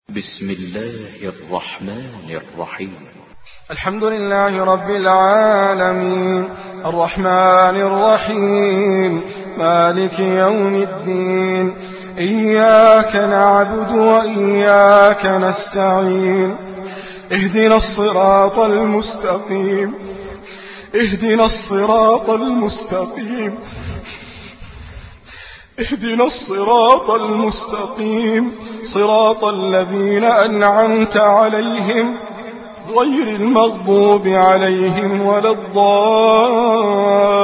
بسم الله الرحمن الرحيم. الحمد لله رب العالمين الرحمن الرحيم مالك يوم الدين. إياك نعبد وإياك نستعين. اهدنا الصراط المستقيم اهدنا الصراط المستقيم اهدنا الصراط المستقيم صراط الذين أنعمت عليهم غير المغضوب عليهم ولا الضالين.